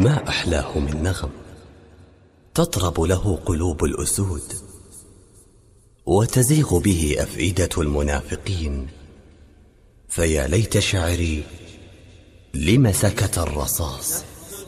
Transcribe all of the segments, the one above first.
ما أحلاه من نغم تطرب له قلوب الأسود، وتزيغ به أفئدة المنافقين. فيا ليت شعري لم سكت الرصاص،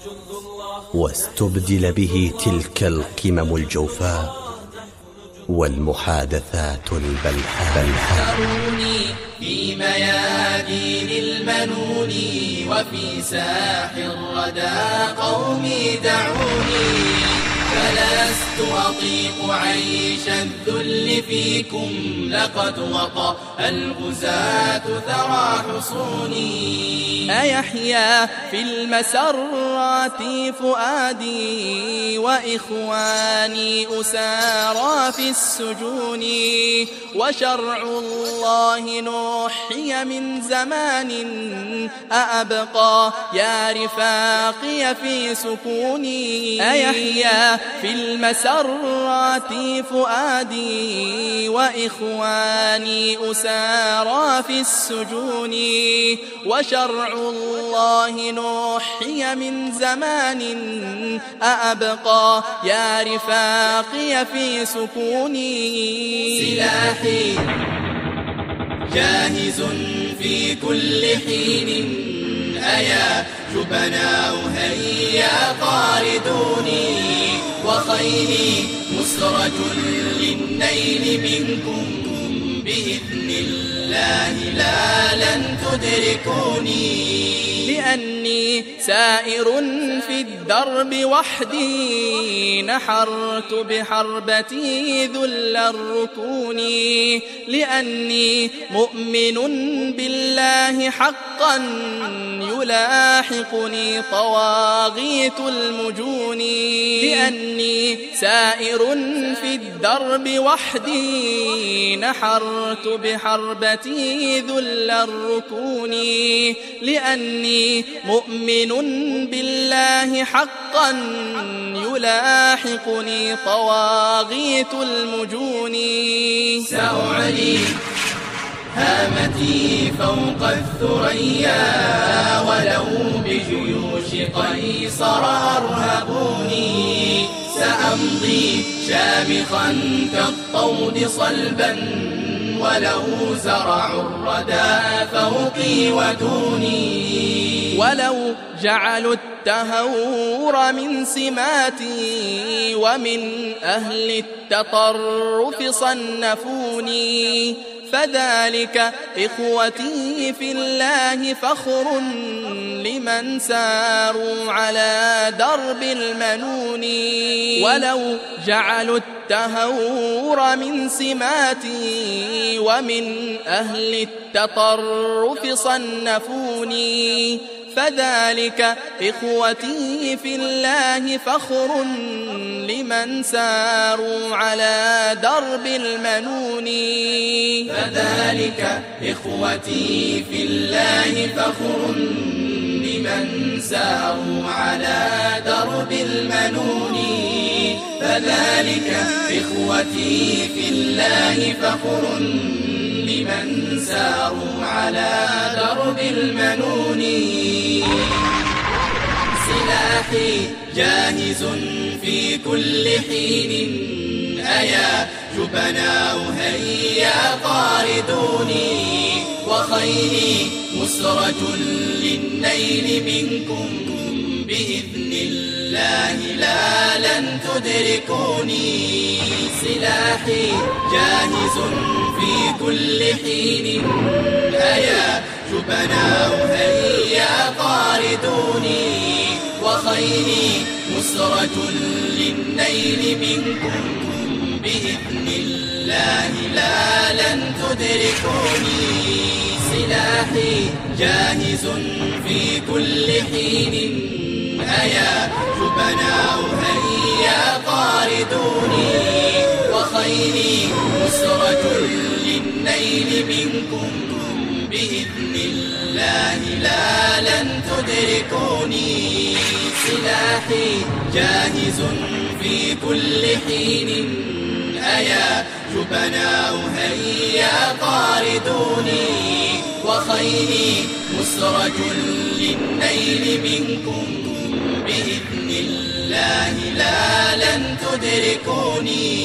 واستبدل به تلك القمم الجوفاء والمحادثات البلحاء. ذروني في ميادين المنون، وفي ساح الردى قومي دعوني، فلست أطيق عيش الذل فيكم، لقد وطأ الغزاة ثرى حصوني. أيحيا في المسرات فؤادي، وإخواني أسارى في السجون، وشرع الله نوحي من زمان، أأبقى يا رفاقي في سكوني. أيحيا في المسرات فؤادي، وإخواني أسارى في السجون، وشرع الله نوحي من زمان، أأبقى يا رفاقي في سكوني. سلاحي جاهز في كل حين، أيا جبناء هيا طاردوني، وخيلي مسرج للنيل منكم، بإذن الله لا لن تدركوني. لأني سائر في الدرب وحدي، نحرت بحربتي ذل الركون، لأني مؤمن بالله حقا، يلاحقني طواغيت المجون. لأني سائر في الدرب وحدي، نحرت بحربتي ذل الركون، لأني مؤمن بالله حقا، يلاحقني طواغيت المجون. سأعلي هامتي فوق الثريا، ولو بجيوش قيصر أرهبوني، سأمضي شامخا كالطود صلبا، ولو زرعوا الردى فوقي ودوني. ولو جعلوا التهور من سماتي، ومن أهل التطرف صنفوني، فذلك إخوتي في الله فخر، لمن ساروا على درب المنون. ولو جعلوا التهور من سماتي، ومن أهل التطرف صنفوني، فذلك إخوتي في الله فخر، لمن ساروا على درب المنون. فذلك إخوتي في الله فخر، لمن ساروا على درب المنون. فذلك إخوتي في الله فخر، لمن ساروا على درب المنون. سلاحي جاهز في كل حين، أيا جبناء هيا طاردوني، وخيلي مسرج للنيل منكم، بإذن الله لا لن تدركوني. سلاحي جاهز في كل حين، أيا جبناء هيا طاردوني، وخيلي مسرج للنيل منكم، بإذن الله لا لن تدركوني. سلاحي جاهز في كل حين، أيا جبناء هيا طاردوني، وخيلي مسرج للنيل منكم، بإذن الله لا لن تدركوني. سلاحي جاهز في كل حين، أيا جبناء هيا طاردوني، وخيلي مسرج للنيل منكم بإذن الله لا لن تدركوني